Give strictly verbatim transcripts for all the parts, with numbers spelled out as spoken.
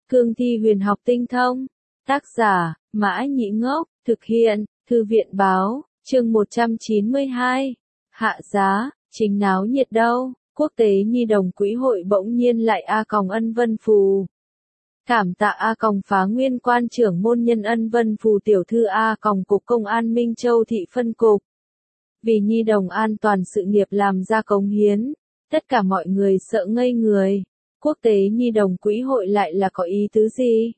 Cương thi huyền học tinh thông. Tác giả, Mã Nhĩ Ngốc, thực hiện, Thư viện Báo, chương một trăm chín mươi hai. Hạ giá, chính náo nhiệt đâu, Quốc tế Nhi đồng Quỹ hội bỗng nhiên lại A Còng Ân Vân Phù. Cảm tạ A Còng Phá Nguyên Quan trưởng môn nhân Ân Vân Phù tiểu thư A Còng Cục Công an Minh Châu thị phân cục. Vì nhi đồng an toàn sự nghiệp làm ra cống hiến, tất cả mọi người sợ ngây người. Quốc tế Nhi đồng Quỹ hội lại là có ý tứ gì?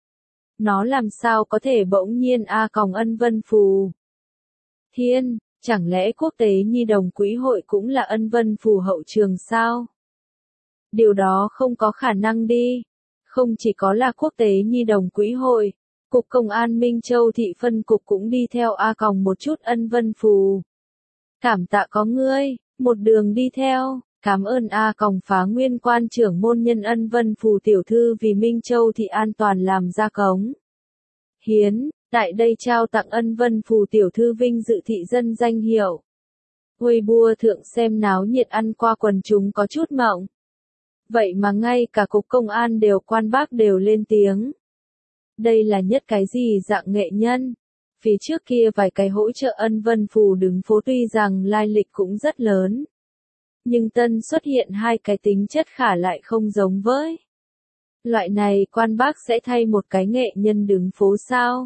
Nó làm sao có thể bỗng nhiên A Còng Ân Vân Phù? Thiên, chẳng lẽ Quốc tế Nhi đồng Quỹ hội cũng là Ân Vân Phù hậu trường sao? Điều đó không có khả năng đi. Không chỉ có là Quốc tế Nhi đồng Quỹ hội, Cục Công an Minh Châu thị phân cục cũng đi theo A Còng một chút Ân Vân Phù. Cảm tạ có ngươi, một đường đi theo. Cảm ơn A Còng Phá Nguyên Quan trưởng môn nhân Ân Vân Phù tiểu thư vì Minh Châu thị an toàn làm ra cống hiến, tại đây trao tặng Ân Vân Phù tiểu thư vinh dự thị dân danh hiệu. Weibo thượng xem náo nhiệt ăn qua quần chúng có chút mộng. Vậy mà ngay cả Cục Công an đều quan bác đều lên tiếng. Đây là nhất cái gì dạng nghệ nhân? Phía trước kia vài cái hỗ trợ Ân Vân Phù đứng phố tuy rằng lai lịch cũng rất lớn. Nhưng tân xuất hiện hai cái tính chất khả lại không giống với. Loại này quan bác sẽ thay một cái nghệ nhân đứng phố sao?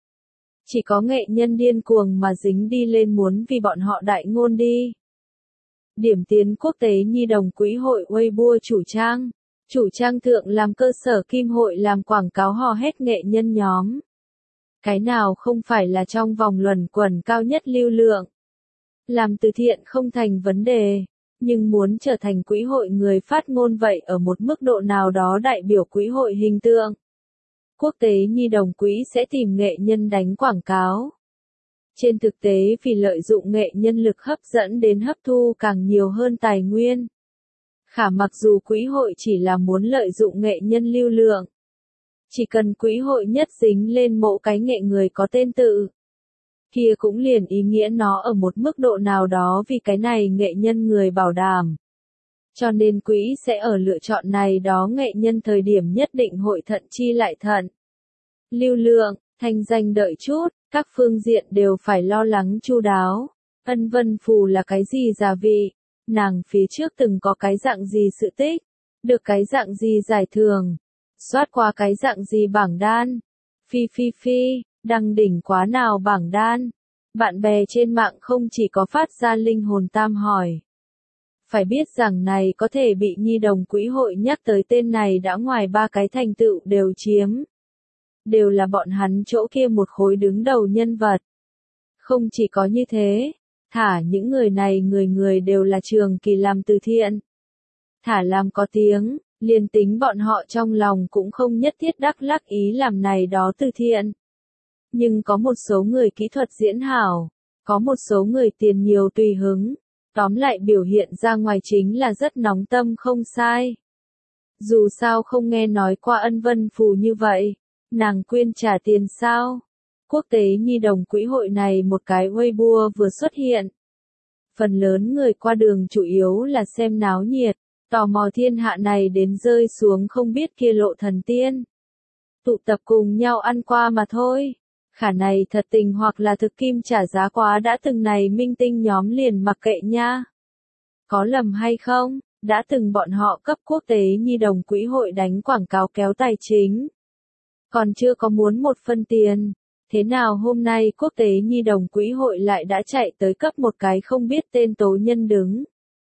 Chỉ có nghệ nhân điên cuồng mà dính đi lên muốn vì bọn họ đại ngôn đi. Điểm tiến Quốc tế Nhi đồng Quỹ hội Weibo chủ trang. Chủ trang thượng làm cơ sở kim hội làm quảng cáo hò hét nghệ nhân nhóm. Cái nào không phải là trong vòng luẩn quẩn cao nhất lưu lượng. Làm từ thiện không thành vấn đề. Nhưng muốn trở thành quỹ hội người phát ngôn vậy ở một mức độ nào đó đại biểu quỹ hội hình tượng. Quốc tế Nhi đồng Quỹ sẽ tìm nghệ nhân đánh quảng cáo. Trên thực tế vì lợi dụng nghệ nhân lực hấp dẫn đến hấp thu càng nhiều hơn tài nguyên. Khả mặc dù quỹ hội chỉ là muốn lợi dụng nghệ nhân lưu lượng. Chỉ cần quỹ hội nhất dính lên mộ cái nghệ người có tên tự. Kia cũng liền ý nghĩa nó ở một mức độ nào đó vì cái này nghệ nhân người bảo đảm. Cho nên quỹ sẽ ở lựa chọn này đó nghệ nhân thời điểm nhất định hội thận chi lại thận. Lưu lượng, thanh danh đợi chút, các phương diện đều phải lo lắng chu đáo. Ân Vân Phù là cái gì gia vị? Nàng phía trước từng có cái dạng gì sự tích? Được cái dạng gì giải thưởng? Soát qua cái dạng gì bảng đan? Phi phi phi. Đăng đỉnh quá nào bảng đan. Bạn bè trên mạng không chỉ có phát ra linh hồn tam hỏi. Phải biết rằng này có thể bị Nhi đồng Quỹ hội nhắc tới tên này đã ngoài ba cái thành tựu đều chiếm. Đều là bọn hắn chỗ kia một khối đứng đầu nhân vật. Không chỉ có như thế, thả những người này người người đều là trường kỳ làm từ thiện. Thả làm có tiếng, liền tính bọn họ trong lòng cũng không nhất thiết đắc lắc ý làm này đó từ thiện. Nhưng có một số người kỹ thuật diễn hảo, có một số người tiền nhiều tùy hứng, tóm lại biểu hiện ra ngoài chính là rất nóng tâm không sai. Dù sao không nghe nói qua Ân Vân Phù như vậy, nàng quyên trả tiền sao? Quốc tế Nhi đồng Quỹ hội này một cái Weibo vừa xuất hiện. Phần lớn người qua đường chủ yếu là xem náo nhiệt, tò mò thiên hạ này đến rơi xuống không biết kia lộ thần tiên. Tụ tập cùng nhau ăn qua mà thôi. Khả này thật tình hoặc là thực kim trả giá quá đã từng này minh tinh nhóm liền mặc kệ nha. Có lầm hay không, đã từng bọn họ cấp Quốc tế Nhi đồng Quỹ hội đánh quảng cáo kéo tài chính. Còn chưa có muốn một phân tiền. Thế nào hôm nay Quốc tế Nhi đồng Quỹ hội lại đã chạy tới cấp một cái không biết tên tố nhân đứng.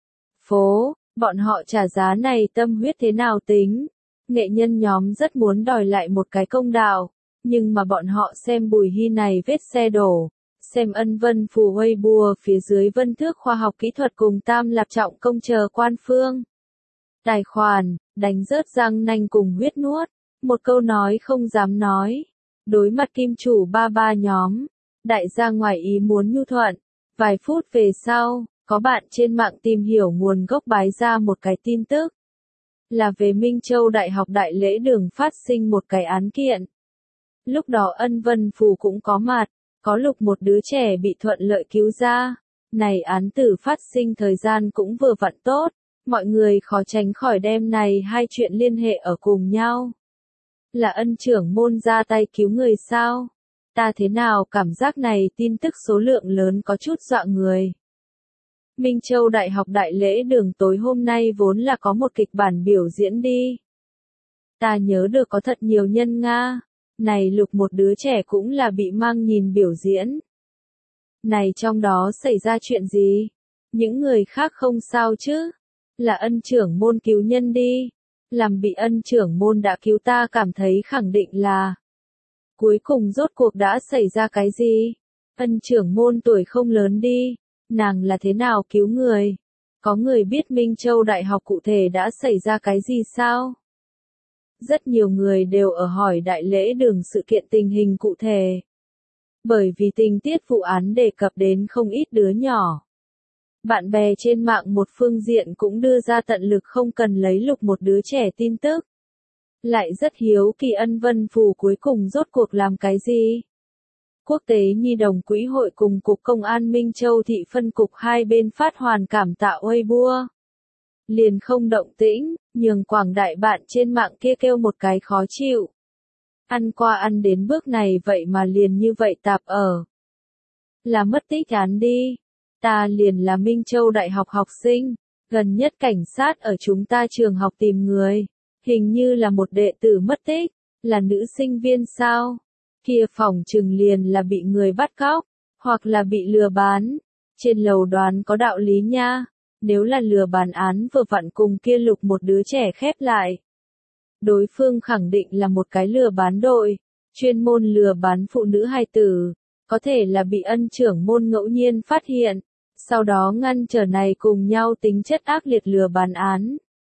Phố, bọn họ trả giá này tâm huyết thế nào tính. Nghệ nhân nhóm rất muốn đòi lại một cái công đạo. Nhưng mà bọn họ xem Bùi Hy này vết xe đổ, xem Ân Vân Phù Weibo phía dưới Vân Thước khoa học kỹ thuật cùng Tam Lạp Trọng công chờ quan phương. Tài khoản, đánh rớt răng nanh cùng huyết nuốt, một câu nói không dám nói. Đối mặt kim chủ ba ba nhóm, đại gia ngoài ý muốn nhu thuận. Vài phút về sau, có bạn trên mạng tìm hiểu nguồn gốc bái ra một cái tin tức. Là về Minh Châu Đại học Đại lễ đường phát sinh một cái án kiện. Lúc đó Ân Vân Phù cũng có mặt, có lục một đứa trẻ bị thuận lợi cứu ra. Này án tử phát sinh thời gian cũng vừa vặn tốt, mọi người khó tránh khỏi đem này hai chuyện liên hệ ở cùng nhau. Là ân trưởng môn ra tay cứu người sao? Ta thế nào cảm giác này tin tức số lượng lớn có chút dọa người. Minh Châu Đại học đại lễ đường tối hôm nay vốn là có một kịch bản biểu diễn đi. Ta nhớ được có thật nhiều nhân Nga. Này lục một đứa trẻ cũng là bị mang nhìn biểu diễn. Này trong đó xảy ra chuyện gì? Những người khác không sao chứ? Là ân trưởng môn cứu nhân đi. Làm bị ân trưởng môn đã cứu ta cảm thấy khẳng định là. Cuối cùng rốt cuộc đã xảy ra cái gì? Ân trưởng môn tuổi không lớn đi. Nàng là thế nào cứu người? Có người biết Minh Châu Đại học cụ thể đã xảy ra cái gì sao? Rất nhiều người đều ở hỏi đại lễ đường sự kiện tình hình cụ thể. Bởi vì tình tiết vụ án đề cập đến không ít đứa nhỏ. Bạn bè trên mạng một phương diện cũng đưa ra tận lực không cần lấy lục một đứa trẻ tin tức. Lại rất hiếu kỳ ân vân phù cuối cùng rốt cuộc làm cái gì? Quốc tế Nhi đồng Quỹ hội cùng Cục Công an Minh Châu thị phân cục hai bên phát hoàn cảm tạ Weibo. Liền không động tĩnh, nhường quảng đại bạn trên mạng kia kêu một cái khó chịu. Ăn qua ăn đến bước này vậy mà liền như vậy tạp ở. Là mất tích án đi. Ta liền là Minh Châu Đại học học sinh, gần nhất cảnh sát ở chúng ta trường học tìm người. Hình như là một đệ tử mất tích, là nữ sinh viên sao? Kia phòng trừng liền là bị người bắt cóc, hoặc là bị lừa bán. Trên lầu đoán có đạo lý nha. Nếu là lừa bán án vừa vặn cùng kia lục một đứa trẻ khép lại. Đối phương khẳng định là một cái lừa bán đội, chuyên môn lừa bán phụ nữ hài tử, có thể là bị ân trưởng môn ngẫu nhiên phát hiện, sau đó ngăn trở này cùng nhau tính chất ác liệt lừa bán án.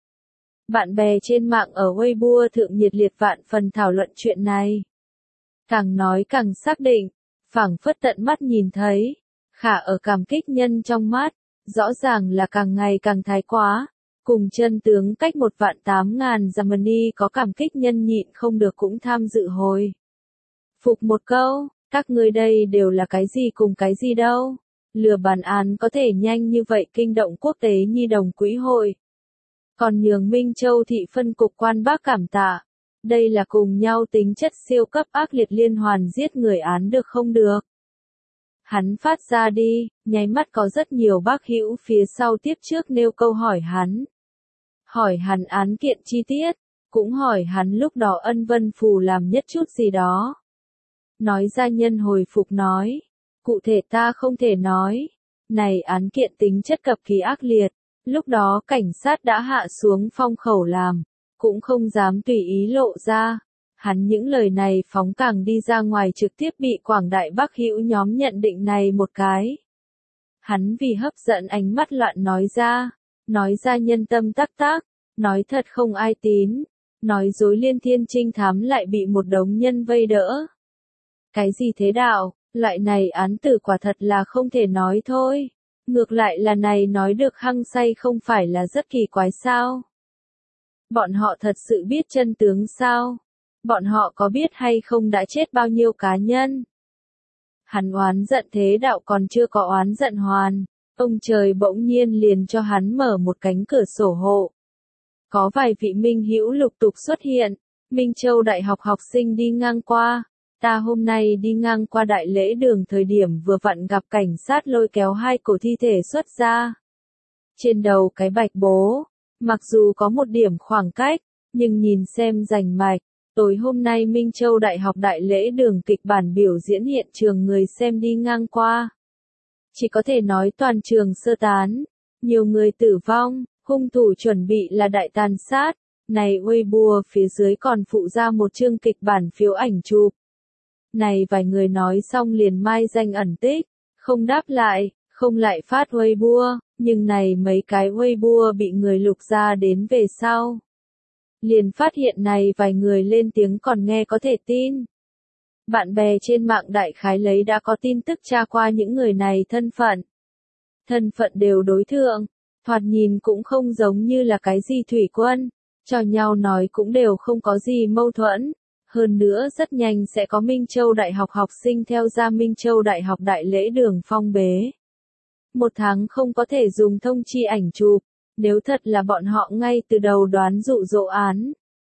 Bạn bè trên mạng ở Weibo thượng nhiệt liệt vạn phần thảo luận chuyện này. Càng nói càng xác định, phảng phất tận mắt nhìn thấy, khả ở cảm kích nhân trong mắt. Rõ ràng là càng ngày càng thái quá, cùng chân tướng cách một vạn tám ngàn Germany có cảm kích nhân nhịn không được cũng tham dự hồi. Phục một câu, các ngươi đây đều là cái gì cùng cái gì đâu, lừa bán án có thể nhanh như vậy kinh động quốc tế Nhi đồng Quỹ hội. Còn nhường Minh Châu thị phân cục quan bác cảm tạ, đây là cùng nhau tính chất siêu cấp ác liệt liên hoàn giết người án được không được. Hắn phát ra đi, nháy mắt có rất nhiều bác hữu phía sau tiếp trước nêu câu hỏi hắn. Hỏi hắn án kiện chi tiết, cũng hỏi hắn lúc đó ân vân phù làm nhất chút gì đó. Nói ra nhân hồi phục nói, cụ thể ta không thể nói, này án kiện tính chất cực kỳ ác liệt, lúc đó cảnh sát đã hạ xuống phong khẩu làm, cũng không dám tùy ý lộ ra. Hắn những lời này phóng càng đi ra ngoài trực tiếp bị quảng đại bác hữu nhóm nhận định này một cái. Hắn vì hấp dẫn ánh mắt loạn nói ra, nói ra nhân tâm tắc tác, nói thật không ai tín, nói dối liên thiên trinh thám lại bị một đống nhân vây đỡ. Cái gì thế đạo, loại này án tử quả thật là không thể nói thôi. Ngược lại là này nói được hăng say không phải là rất kỳ quái sao? Bọn họ thật sự biết chân tướng sao? Bọn họ có biết hay không đã chết bao nhiêu cá nhân? Hắn oán giận thế đạo còn chưa có oán giận hoàn. Ông trời bỗng nhiên liền cho hắn mở một cánh cửa sổ hộ. Có vài vị minh hữu lục tục xuất hiện. Minh Châu Đại học học sinh đi ngang qua. Ta hôm nay đi ngang qua đại lễ đường thời điểm vừa vặn gặp cảnh sát lôi kéo hai cổ thi thể xuất ra. Trên đầu cái bạch bố. Mặc dù có một điểm khoảng cách, nhưng nhìn xem rành mạch. Tối hôm nay Minh Châu Đại học đại lễ đường kịch bản biểu diễn hiện trường người xem đi ngang qua. Chỉ có thể nói toàn trường sơ tán, nhiều người tử vong, hung thủ chuẩn bị là đại tàn sát. Này Weibo phía dưới còn phụ ra một chương kịch bản phiếu ảnh chụp. Này vài người nói xong liền mai danh ẩn tích, không đáp lại, không lại phát Weibo, nhưng này mấy cái Weibo bị người lục ra đến về sau. Liền phát hiện này vài người lên tiếng còn nghe có thể tin. Bạn bè trên mạng đại khái lấy đã có tin tức tra qua những người này thân phận. Thân phận đều đối thượng, thoạt nhìn cũng không giống như là cái gì thủy quân, cho nhau nói cũng đều không có gì mâu thuẫn. Hơn nữa rất nhanh sẽ có Minh Châu Đại học học sinh theo ra Minh Châu Đại học đại lễ đường phong bế. Một tháng không có thể dùng thông chi ảnh chụp. Nếu thật là bọn họ ngay từ đầu đoán dụ dỗ án.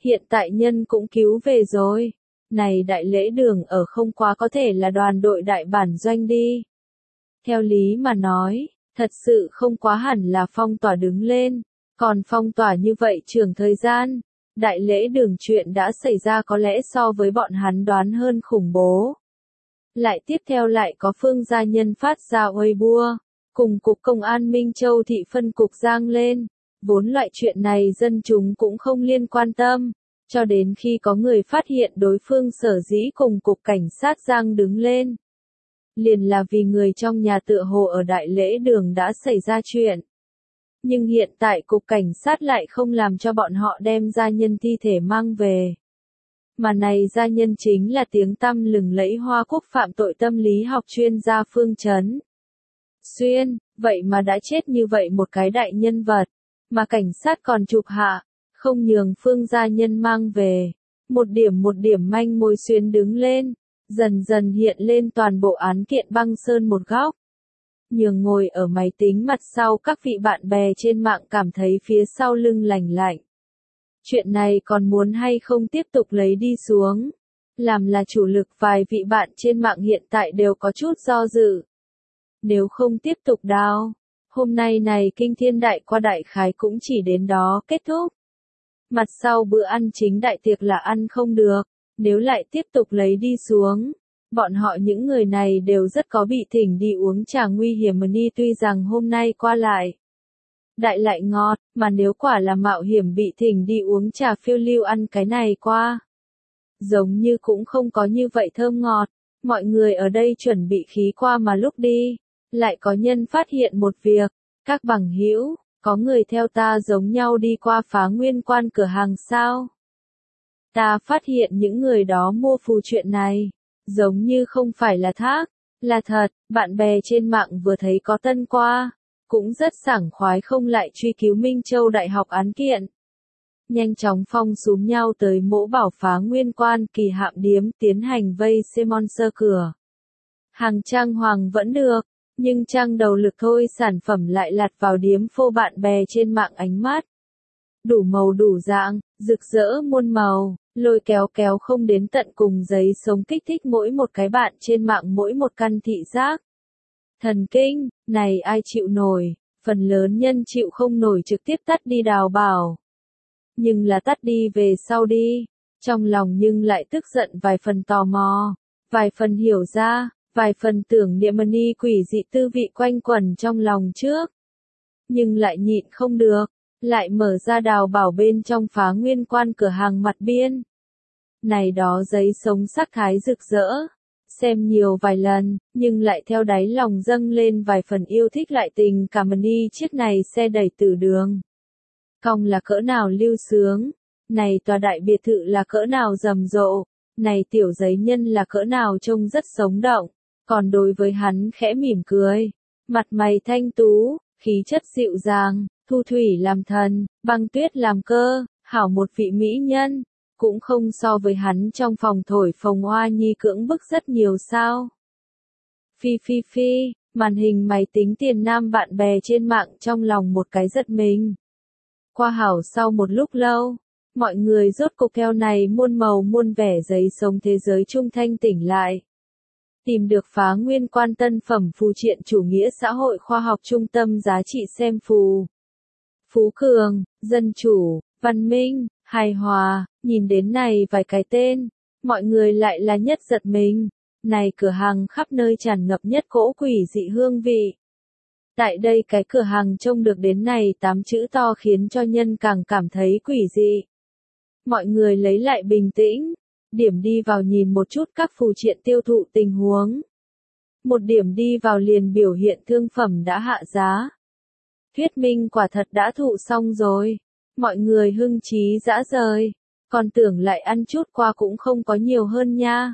hiện tại nhân cũng cứu về rồi. Này đại lễ đường ở không quá có thể là đoàn đội đại bản doanh đi. Theo lý mà nói, thật sự không quá hẳn là phong tỏa đứng lên, còn phong tỏa như vậy trường thời gian. Đại lễ đường chuyện đã xảy ra có lẽ so với bọn hắn đoán hơn khủng bố. Lại tiếp theo lại có Phương gia nhân phát ra Weibo, cùng Cục Công an Minh Châu thị phân cục giang lên. Vốn loại chuyện này dân chúng cũng không liên quan tâm, cho đến khi có người phát hiện đối phương sở dĩ cùng Cục Cảnh sát giang đứng lên. Liền là vì người trong nhà tựa hồ ở đại lễ đường đã xảy ra chuyện. Nhưng hiện tại Cục Cảnh sát lại không làm cho bọn họ đem gia nhân thi thể mang về. Mà này gia nhân chính là tiếng tăm lừng lẫy Hoa Quốc phạm tội tâm lý học chuyên gia Phương Chấn Xuyên, vậy mà đã chết như vậy một cái đại nhân vật, mà cảnh sát còn chụp hạ, không nhường Phương gia nhân mang về. Một điểm một điểm manh mối xuyên đứng lên, dần dần hiện lên toàn bộ án kiện băng sơn một góc. Nhường ngồi ở máy tính mặt sau các vị bạn bè trên mạng cảm thấy phía sau lưng lành lạnh. Chuyện này còn muốn hay không tiếp tục lấy đi xuống. Làm là chủ lực vài vị bạn trên mạng hiện tại đều có chút do dự. Nếu không tiếp tục đao, hôm nay này kinh thiên đại qua đại khái cũng chỉ đến đó kết thúc. Mặt sau bữa ăn chính đại tiệc là ăn không được, nếu lại tiếp tục lấy đi xuống. Bọn họ những người này đều rất có bị thỉnh đi uống trà nguy hiểm mà đi tuy rằng hôm nay qua lại. Đại lại ngọt, mà nếu quả là mạo hiểm bị thỉnh đi uống trà phiêu lưu ăn cái này qua. Giống như cũng không có như vậy thơm ngọt, mọi người ở đây chuẩn bị khí qua mà lúc đi. Lại có nhân phát hiện một việc, các bằng hữu, có người theo ta giống nhau đi qua Phá Nguyên Quan cửa hàng sao? Ta phát hiện những người đó mua phù chuyện này, giống như không phải là thác, là thật, bạn bè trên mạng vừa thấy có tân qua, cũng rất sảng khoái không lại truy cứu Minh Châu Đại học án kiện. Nhanh chóng phong súm nhau tới mỗ bảo Phá Nguyên Quan kỳ hạm điếm tiến hành vây Simon sơ cửa. Hàng trang hoàng vẫn được, nhưng trang đầu lực thôi sản phẩm lại lặt vào điếm phô bạn bè trên mạng ánh mắt. Đủ màu đủ dạng, rực rỡ muôn màu, lôi kéo kéo không đến tận cùng giấy sống kích thích mỗi một cái bạn trên mạng mỗi một căn thị giác. Thần kinh, này ai chịu nổi, phần lớn nhân chịu không nổi trực tiếp tắt đi đào bảo. Nhưng là tắt đi về sau đi, trong lòng nhưng lại tức giận vài phần tò mò, vài phần hiểu ra. Vài phần tưởng niệm ni quỷ dị tư vị quanh quẩn trong lòng trước. Nhưng lại nhịn không được, lại mở ra đào bảo bên trong Phá Nguyên Quan cửa hàng mặt biên. Này đó giấy sống sắc thái rực rỡ, xem nhiều vài lần, nhưng lại theo đáy lòng dâng lên vài phần yêu thích lại tình cảm ni chiếc này xe đẩy từ đường. Cong là cỡ nào lưu sướng, này tòa đại biệt thự là cỡ nào rầm rộ, này tiểu giấy nhân là cỡ nào trông rất sống động. Còn đối với hắn khẽ mỉm cười, mặt mày thanh tú, khí chất dịu dàng, thu thủy làm thần, băng tuyết làm cơ, hảo một vị mỹ nhân, cũng không so với hắn trong phòng thổi phồng hoa nhi cưỡng bức rất nhiều sao. Phi phi phi, màn hình máy tính tiền nam bạn bè trên mạng trong lòng một cái giật mình. Qua hảo sau một lúc lâu, mọi người rốt cục theo này muôn màu muôn vẻ giấy sống thế giới trung thanh tỉnh lại. Tìm được Phá Nguyên Quan tân phẩm phù triện chủ nghĩa xã hội khoa học trung tâm giá trị xem phù. Phú Cường, dân chủ, văn minh, hài hòa, nhìn đến này vài cái tên, mọi người lại là nhất giật mình. Này cửa hàng khắp nơi tràn ngập nhất cỗ quỷ dị hương vị. Tại đây cái cửa hàng trông được đến này tám chữ to khiến cho nhân càng cảm thấy quỷ dị. Mọi người lấy lại bình tĩnh. Điểm đi vào nhìn một chút các phù triện tiêu thụ tình huống. Một điểm đi vào liền biểu hiện thương phẩm đã hạ giá. Thuyết minh quả thật đã thụ xong rồi. Mọi người hưng trí dã rời. Còn tưởng lại ăn chút qua cũng không có nhiều hơn nha.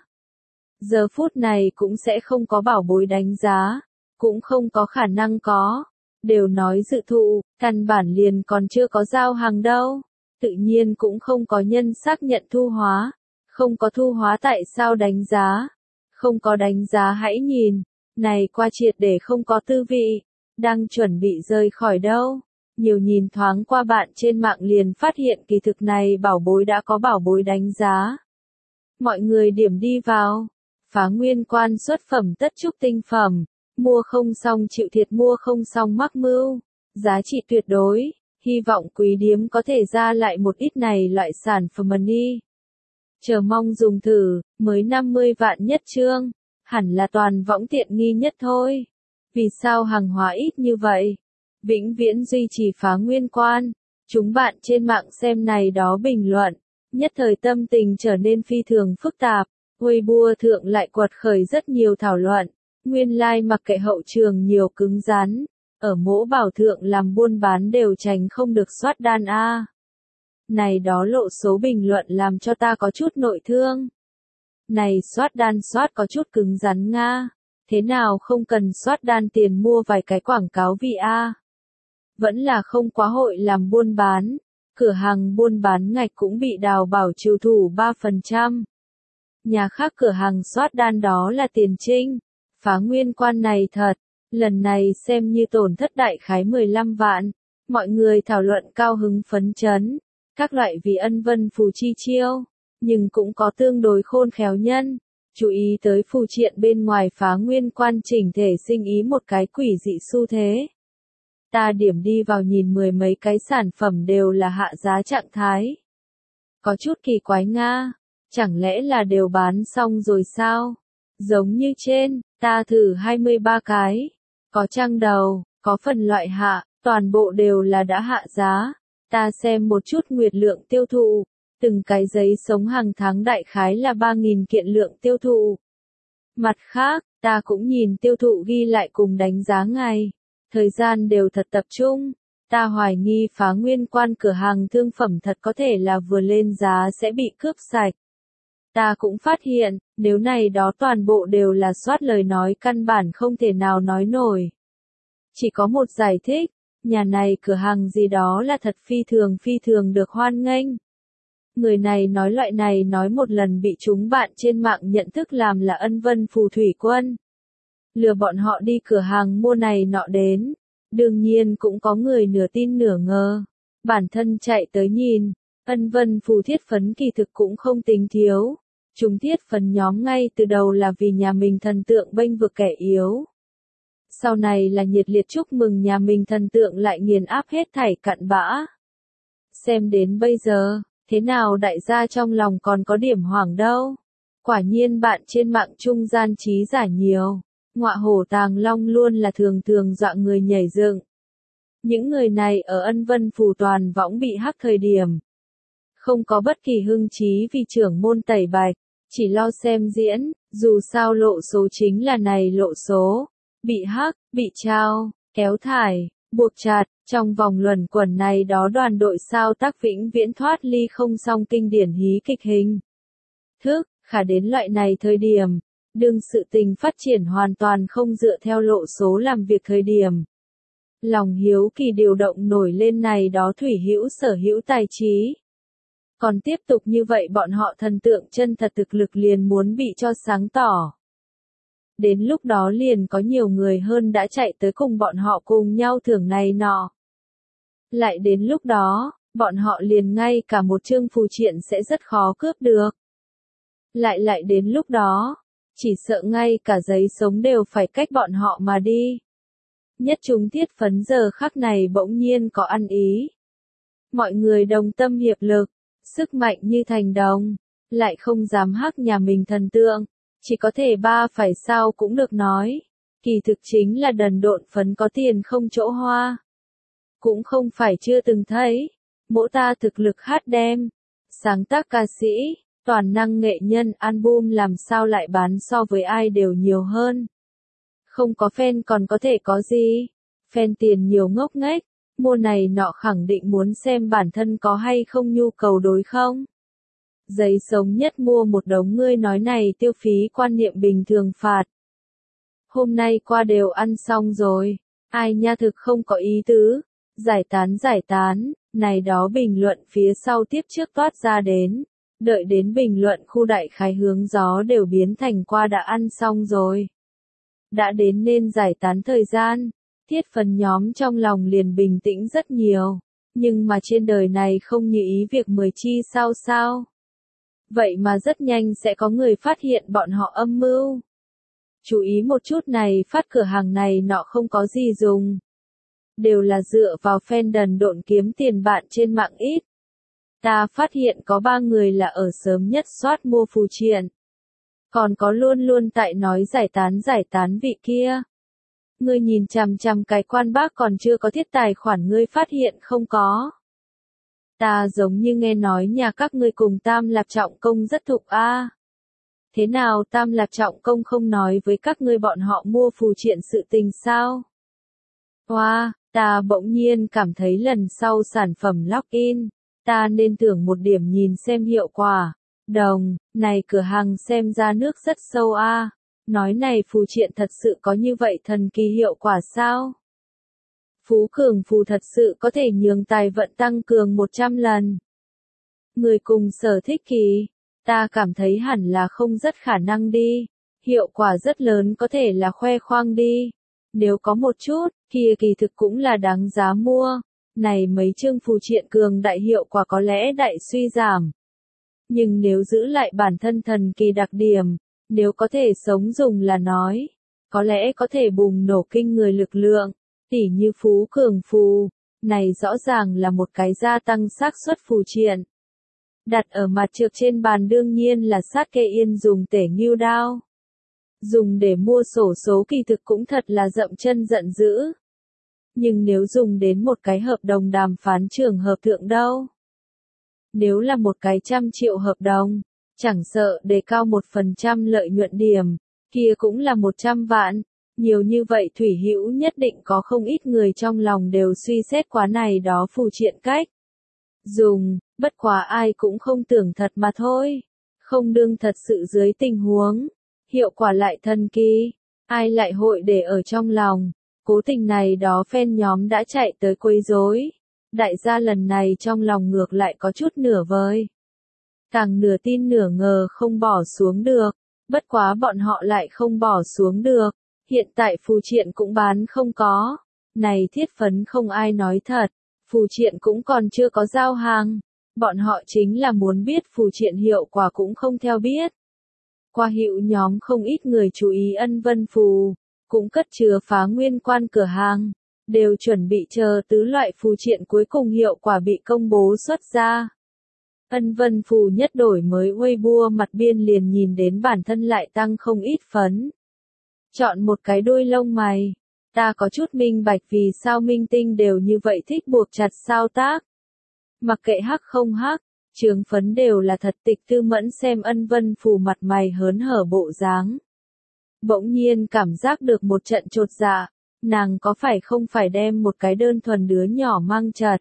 Giờ phút này cũng sẽ không có bảo bối đánh giá. Cũng không có khả năng có. Đều nói dự thụ, căn bản liền còn chưa có giao hàng đâu. Tự nhiên cũng không có nhân xác nhận thu hóa. Không có thu hóa tại sao đánh giá? Không có đánh giá hãy nhìn. Này qua triệt để không có tư vị. Đang chuẩn bị rời khỏi đâu. Nhiều nhìn thoáng qua bạn trên mạng liền phát hiện kỳ thực này bảo bối đã có bảo bối đánh giá. Mọi người điểm đi vào. Phá Nguyên Quan xuất phẩm tất trúc tinh phẩm. Mua không xong chịu thiệt, mua không xong mắc mưu. Giá trị tuyệt đối. Hy vọng quý điếm có thể ra lại một ít này loại sản phẩm money. Chờ mong dùng thử, mới năm mươi vạn nhất trương. Hẳn là toàn võng tiện nghi nhất thôi. Vì sao hàng hóa ít như vậy? Vĩnh viễn duy trì Phá Nguyên Quan. Chúng bạn trên mạng xem này đó bình luận. Nhất thời tâm tình trở nên phi thường phức tạp. Weibo thượng lại quật khởi rất nhiều thảo luận. Nguyên lai like mặc kệ hậu trường nhiều cứng rắn. Ở mỗ bảo thượng làm buôn bán đều tránh không được soát đan A. Này đó lộ số bình luận làm cho ta có chút nội thương. Này soát đan soát có chút cứng rắn Nga. Thế nào không cần soát đan tiền mua vài cái quảng cáo vì A. Vẫn là không quá hội làm buôn bán. Cửa hàng buôn bán ngạch cũng bị đào bảo trừ thủ ba phần trăm. Nhà khác cửa hàng soát đan đó là tiền trinh. Phá Nguyên Quan này thật. Lần này xem như tổn thất đại khái mười lăm vạn. Mọi người thảo luận cao hứng phấn chấn. Các loại vì ân vân phù chi chiêu. Nhưng cũng có tương đối khôn khéo nhân. Chú ý tới phù triện bên ngoài Phá Nguyên Quan chỉnh thể sinh ý một cái quỷ dị xu thế. Ta điểm đi vào nhìn mười mấy cái sản phẩm đều là hạ giá trạng thái. Có chút kỳ quái Nga. Chẳng lẽ là đều bán xong rồi sao? Giống như trên, ta thử hai mươi ba cái. Có trang đầu, có phần loại hạ, toàn bộ đều là đã hạ giá. Ta xem một chút nguyệt lượng tiêu thụ. Từng cái giấy sống hàng tháng đại khái là ba nghìn kiện lượng tiêu thụ. Mặt khác, ta cũng nhìn tiêu thụ ghi lại cùng đánh giá ngày. Thời gian đều thật tập trung. Ta hoài nghi Phá Nguyên Quan cửa hàng thương phẩm thật có thể là vừa lên giá sẽ bị cướp sạch. Ta cũng phát hiện, nếu này đó toàn bộ đều là soát lời nói căn bản không thể nào nói nổi. Chỉ có một giải thích, nhà này cửa hàng gì đó là thật phi thường phi thường được hoan nghênh. Người này nói loại này nói một lần bị chúng bạn trên mạng nhận thức làm là ân vân phù thủy quân. Lừa bọn họ đi cửa hàng mua này nọ đến. Đương nhiên cũng có người nửa tin nửa ngờ. Bản thân chạy tới nhìn, ân vân phù thiết phấn kỳ thực cũng không tính thiếu. Chúng thiết phấn nhóm ngay từ đầu là vì nhà mình thần tượng bênh vực kẻ yếu. Sau này là nhiệt liệt chúc mừng nhà mình thần tượng lại nghiền áp hết thảy cặn bã. Xem đến bây giờ, thế nào đại gia trong lòng còn có điểm hoảng đâu. Quả nhiên bạn trên mạng trung gian trí giả nhiều. Ngọa hổ tàng long luôn là thường thường dọa người nhảy dựng. Những người này ở ân vân phù toàn võng bị hắc thời điểm. Không có bất kỳ hưng trí vì trưởng môn tẩy bạch, chỉ lo xem diễn, dù sao lộ số chính là này lộ số. Bị hắc, bị trao, kéo thải, buộc chặt, trong vòng luẩn quẩn này đó đoàn đội sao tác vĩnh viễn thoát ly không song kinh điển hí kịch hình. Thức, khả đến loại này thời điểm. Đương sự tình phát triển hoàn toàn không dựa theo lộ số làm việc thời điểm. Lòng hiếu kỳ điều động nổi lên này đó thủy hữu sở hữu tài trí. Còn tiếp tục như vậy bọn họ thần tượng chân thật thực lực liền muốn bị cho sáng tỏ. Đến lúc đó liền có nhiều người hơn đã chạy tới cùng bọn họ cùng nhau thưởng này nọ. Lại đến lúc đó, bọn họ liền ngay cả một chương phù triện sẽ rất khó cướp được. Lại lại đến lúc đó. Chỉ sợ ngay cả giấy sống đều phải cách bọn họ mà đi. Nhất chúng thiết phấn giờ khắc này bỗng nhiên có ăn ý. Mọi người đồng tâm hiệp lực, sức mạnh như thành đồng, lại không dám hắc nhà mình thần tượng, chỉ có thể ba phải sao cũng được nói. Kỳ thực chính là đần độn phấn có tiền không chỗ hoa. Cũng không phải chưa từng thấy, mỗi ta thực lực hát đem, sáng tác ca sĩ. Toàn năng nghệ nhân album làm sao lại bán so với ai đều nhiều hơn. Không có fan còn có thể có gì. Fan tiền nhiều ngốc nghếch, mua này nọ khẳng định muốn xem bản thân có hay không nhu cầu đối không. Giấy sống nhất mua một đống ngươi nói này tiêu phí quan niệm bình thường phạt. Hôm nay qua đều ăn xong rồi, ai nha thực không có ý tứ. Giải tán giải tán, này đó bình luận phía sau tiếp trước toát ra đến. Đợi đến bình luận khu đại khái hướng gió đều biến thành qua đã ăn xong rồi. Đã đến nên giải tán thời gian, Thiết phấn nhóm trong lòng liền bình tĩnh rất nhiều. Nhưng mà trên đời này không như ý việc mười chi sao sao. Vậy mà rất nhanh sẽ có người phát hiện bọn họ âm mưu. Chú ý một chút này, phát cửa hàng này nọ không có gì dùng. Đều là dựa vào fan đần độn kiếm tiền bạn trên mạng ít. Ta phát hiện có ba người là ở sớm nhất soát mua phù triện. Còn có luôn luôn tại nói giải tán giải tán vị kia. Ngươi nhìn chằm chằm cái quan bác còn chưa có thiết tài khoản ngươi phát hiện không có. Ta giống như nghe nói nhà các ngươi cùng Tam Lạp Trọng Công rất thục a. À. Thế nào Tam Lạp Trọng Công không nói với các ngươi bọn họ mua phù triện sự tình sao? Wow, ta bỗng nhiên cảm thấy lần sau sản phẩm login, ta nên tưởng một điểm nhìn xem hiệu quả. Đồng, này cửa hàng xem ra nước rất sâu a. À. Nói này phù triện thật sự có như vậy thần kỳ hiệu quả sao? Phú cường phù thật sự có thể nhường tài vận tăng cường một trăm lần. Người cùng sở thích kỳ, ta cảm thấy hẳn là không rất khả năng đi. Hiệu quả rất lớn có thể là khoe khoang đi. Nếu có một chút, kia kỳ thực cũng là đáng giá mua. Này mấy chương phù triện cường đại hiệu quả có lẽ đại suy giảm. Nhưng nếu giữ lại bản thân thần kỳ đặc điểm, nếu có thể sống dùng là nói, có lẽ có thể bùng nổ kinh người lực lượng, tỉ như phú cường phù, này rõ ràng là một cái gia tăng xác suất phù triện. Đặt ở mặt trược trên bàn đương nhiên là sát kê yên dùng tể ngưu đao. Dùng để mua sổ số kỳ thực cũng thật là dậm chân giận dữ. Nhưng nếu dùng đến một cái hợp đồng đàm phán trường hợp thượng đâu? Nếu là một cái trăm triệu hợp đồng, chẳng sợ đề cao một phần trăm lợi nhuận điểm, kia cũng là một trăm vạn. Nhiều như vậy thủy hữu nhất định có không ít người trong lòng đều suy xét quá này đó phù triện cách. Dùng, bất quá ai cũng không tưởng thật mà thôi. Không đương thật sự dưới tình huống. Hiệu quả lại thần kỳ. Ai lại hội để ở trong lòng. Cố tình này đó fan nhóm đã chạy tới quấy rối. Đại gia lần này trong lòng ngược lại có chút nửa vời. Càng nửa tin nửa ngờ không bỏ xuống được. Bất quá bọn họ lại không bỏ xuống được. Hiện tại phù triện cũng bán không có. Này thiết phấn không ai nói thật. Phù triện cũng còn chưa có giao hàng. Bọn họ chính là muốn biết phù triện hiệu quả cũng không theo biết. Qua hiệu nhóm không ít người chú ý ân vân phù. Cũng cất chứa phá nguyên quan cửa hàng. Đều chuẩn bị chờ tứ loại phù triện cuối cùng hiệu quả bị công bố xuất ra. Ân vân phù nhất đổi mới Weibo mặt biên liền nhìn đến bản thân lại tăng không ít phấn. Chọn một cái đuôi lông mày. Ta có chút minh bạch vì sao minh tinh đều như vậy thích buộc chặt sao tác. Mặc kệ hắc không hắc, trường phấn đều là thật. Tịch Tư Mẫn xem ân vân phù mặt mày hớn hở bộ dáng. Bỗng nhiên cảm giác được một trận chột dạ, nàng có phải không phải đem một cái đơn thuần đứa nhỏ mang chật.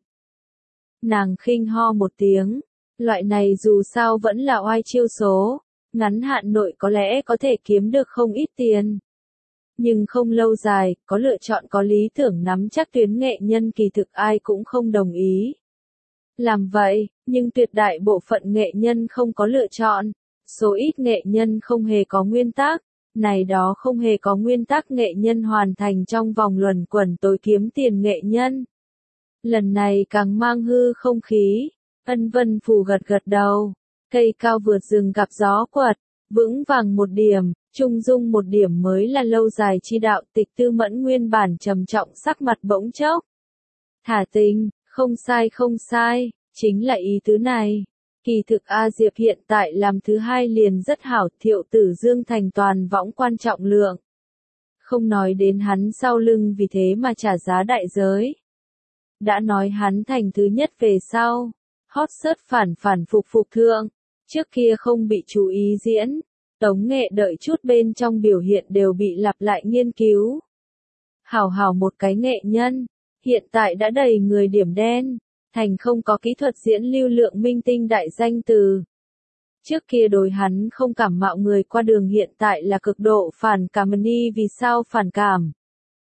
Nàng khinh ho một tiếng, loại này dù sao vẫn là oai chiêu số, ngắn hạn nội có lẽ có thể kiếm được không ít tiền. Nhưng không lâu dài, có lựa chọn có lý tưởng nắm chắc tuyến nghệ nhân kỳ thực ai cũng không đồng ý. Làm vậy, nhưng tuyệt đại bộ phận nghệ nhân không có lựa chọn, số ít nghệ nhân không hề có nguyên tắc, này đó không hề có nguyên tắc nghệ nhân hoàn thành trong vòng luẩn quẩn tối kiếm tiền nghệ nhân. Lần này càng mang hư không khí, ân vân phù gật gật đầu, cây cao vượt rừng gặp gió quật, vững vàng một điểm. Trung dung một điểm mới là lâu dài chi đạo. Tịch Tư Mẫn nguyên bản trầm trọng sắc mặt bỗng chốc. Thả tình, không sai không sai, chính là ý tứ này. Kỳ thực A Diệp hiện tại làm thứ hai liền rất hảo. Thiệu Tử Dương thành toàn võng quan trọng lượng. Không nói đến hắn sau lưng vì thế mà trả giá đại giới. Đã nói hắn thành thứ nhất về sau. Hot search phản phản phục phục thượng. Trước kia không bị chú ý diễn. Tống nghệ đợi chút bên trong biểu hiện đều bị lặp lại nghiên cứu. Hảo hảo một cái nghệ nhân, hiện tại đã đầy người điểm đen, thành không có kỹ thuật diễn lưu lượng minh tinh đại danh từ. Trước kia đối hắn không cảm mạo người qua đường hiện tại là cực độ phản cảm. Ni vì sao phản cảm?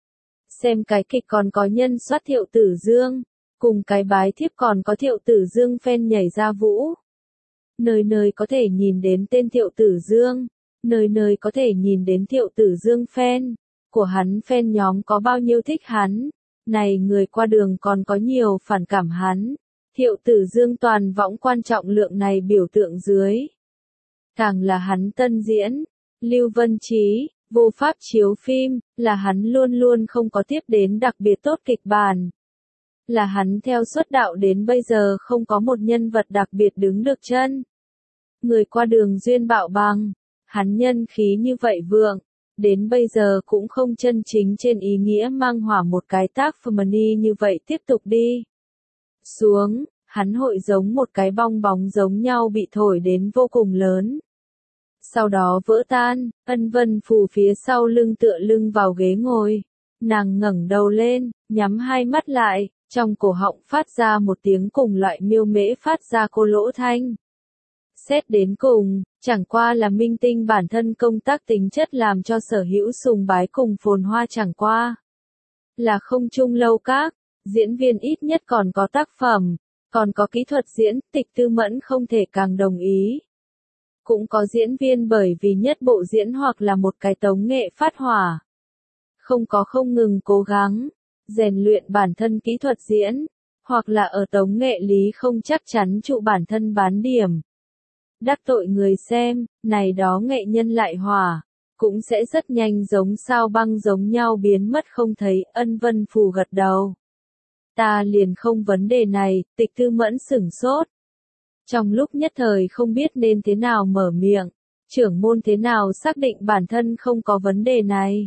Xem cái kịch còn có nhân soát Thiệu Tử Dương, cùng cái bái thiếp còn có Thiệu Tử Dương fan nhảy ra vũ. Nơi nơi có thể nhìn đến tên Thiệu Tử Dương, nơi nơi có thể nhìn đến Thiệu Tử Dương fan, của hắn fan nhóm có bao nhiêu thích hắn, này người qua đường còn có nhiều phản cảm hắn. Thiệu Tử Dương toàn võng quan trọng lượng này biểu tượng dưới. Càng là hắn tân diễn, Lưu Vân Trí, vô pháp chiếu phim, là hắn luôn luôn không có tiếp đến đặc biệt tốt kịch bản. Là hắn theo xuất đạo đến bây giờ không có một nhân vật đặc biệt đứng được chân. Người qua đường duyên bạo bằng, hắn nhân khí như vậy vượng, đến bây giờ cũng không chân chính trên ý nghĩa mang hỏa một cái tác Fermani như vậy tiếp tục đi xuống, hắn hội giống một cái bong bóng giống nhau bị thổi đến vô cùng lớn. Sau đó vỡ tan, Ân Vân Phù phía sau lưng tựa lưng vào ghế ngồi, nàng ngẩng đầu lên, nhắm hai mắt lại, trong cổ họng phát ra một tiếng cùng loại miêu mễ phát ra cô lỗ thanh. Xét đến cùng, chẳng qua là minh tinh bản thân công tác tính chất làm cho sở hữu sùng bái cùng phồn hoa, chẳng qua là không chung lâu các, diễn viên ít nhất còn có tác phẩm, còn có kỹ thuật diễn, Tịch Tư Mẫn không thể càng đồng ý. Cũng có diễn viên bởi vì nhất bộ diễn hoặc là một cái tống nghệ phát hỏa. Không có không ngừng cố gắng, rèn luyện bản thân kỹ thuật diễn, hoặc là ở tống nghệ lý không chắc chắn trụ bản thân bán điểm. Đắc tội người xem, này đó nghệ nhân lại hỏa, cũng sẽ rất nhanh giống sao băng giống nhau biến mất không thấy. Ân Vân Phù gật đầu. Ta liền không vấn đề này, Tịch Tư Mẫn sửng sốt. Trong lúc nhất thời không biết nên thế nào mở miệng, trưởng môn thế nào xác định bản thân không có vấn đề này.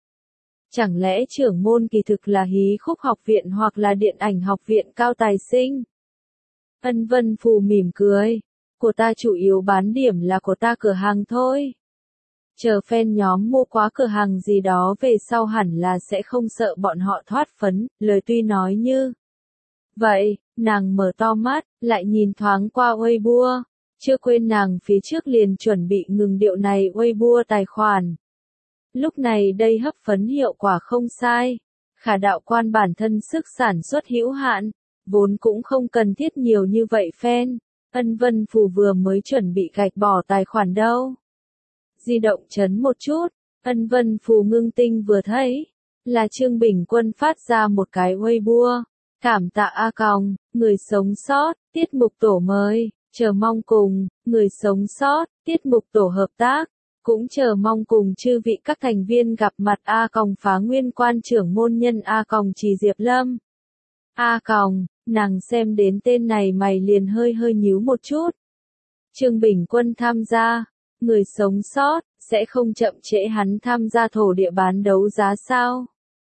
Chẳng lẽ trưởng môn kỳ thực là hí khúc học viện hoặc là điện ảnh học viện cao tài sinh? Ân Vân Phù mỉm cười. Của ta chủ yếu bán điểm là của ta cửa hàng thôi. Chờ fan nhóm mua quá cửa hàng gì đó về sau hẳn là sẽ không sợ bọn họ thoát phấn, lời tuy nói như vậy, nàng mở to mắt, lại nhìn thoáng qua Weibo, chưa quên nàng phía trước liền chuẩn bị ngừng điệu này Weibo tài khoản. Lúc này đây hấp phấn hiệu quả không sai, Khả đạo quan bản thân sức sản xuất hữu hạn, vốn cũng không cần thiết nhiều như vậy fan. Ân Vân Phù vừa mới chuẩn bị gạch bỏ tài khoản đâu. Di động chấn một chút, Ân Vân Phù ngưng tinh vừa thấy, là Trương Bình Quân phát ra một cái Weibo. Cảm tạ A Còng, người sống sót, tiết mục tổ mới, chờ mong cùng, người sống sót, tiết mục tổ hợp tác, cũng chờ mong cùng chư vị các thành viên gặp mặt A Còng phá nguyên quan trưởng môn nhân A Còng Trì Diệp Lâm. A Còng, nàng xem đến tên này mày liền hơi hơi nhíu một chút. Trương Bình Quân tham gia, người sống sót, sẽ không chậm trễ hắn tham gia thổ địa bán đấu giá sao?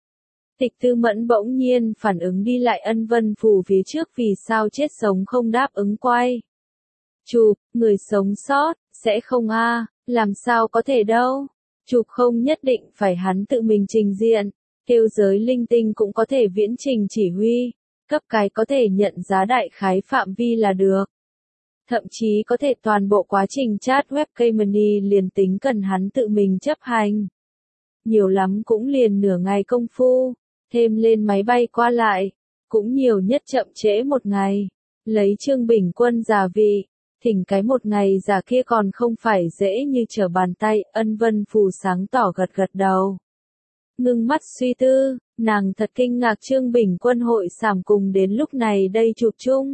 Tịch Tư Mẫn bỗng nhiên phản ứng đi lại Ân Vân Phù phía trước vì sao chết sống không đáp ứng quay. Chụp, người sống sót, sẽ không a, làm sao có thể đâu. Chụp không nhất định phải hắn tự mình trình diện, kêu giới linh tinh cũng có thể viễn trình chỉ huy, cấp cái có thể nhận giá đại khái phạm vi là được. Thậm chí có thể toàn bộ quá trình chat web Caymanny liền tính cần hắn tự mình chấp hành. Nhiều lắm cũng liền nửa ngày công phu, thêm lên máy bay qua lại, cũng nhiều nhất chậm trễ một ngày. Lấy Trương Bình Quân giả vị, thỉnh cái một ngày giả kia còn không phải dễ như trở bàn tay. Ân Vân Phù sáng tỏ gật gật đầu. Ngưng mắt suy tư, nàng thật kinh ngạc Trương Bình Quân hội sảm cùng đến lúc này đây chụp chung.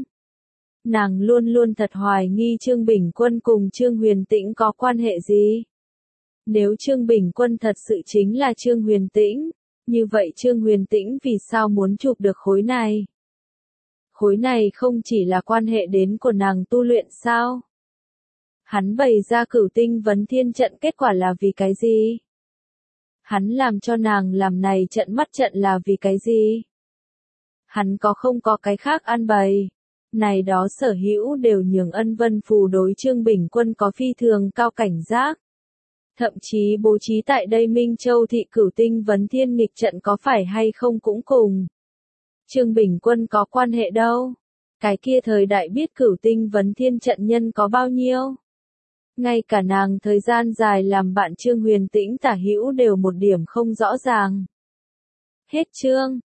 Nàng luôn luôn thật hoài nghi Trương Bình Quân cùng Trương Huyền Tĩnh có quan hệ gì. Nếu Trương Bình Quân thật sự chính là Trương Huyền Tĩnh, như vậy Trương Huyền Tĩnh vì sao muốn chụp được khối này? Khối này không chỉ là quan hệ đến của nàng tu luyện sao? Hắn bày ra Cửu Tinh Vấn Thiên trận kết quả là vì cái gì? Hắn làm cho nàng làm này trận mắt trận là vì cái gì? Hắn có không có cái khác ăn bày? Này đó sở hữu đều nhường Ân Vân Phù đối Trương Bình Quân có phi thường cao cảnh giác. Thậm chí bố trí tại đây Minh Châu thị Cửu Tinh Vấn Thiên nghịch trận có phải hay không cũng cùng Trương Bình Quân có quan hệ đâu. Cái kia thời đại biết Cửu Tinh Vấn Thiên trận nhân có bao nhiêu. Ngay cả nàng thời gian dài làm bạn Trương Huyền Tĩnh tả hữu đều một điểm không rõ ràng. Hết chương.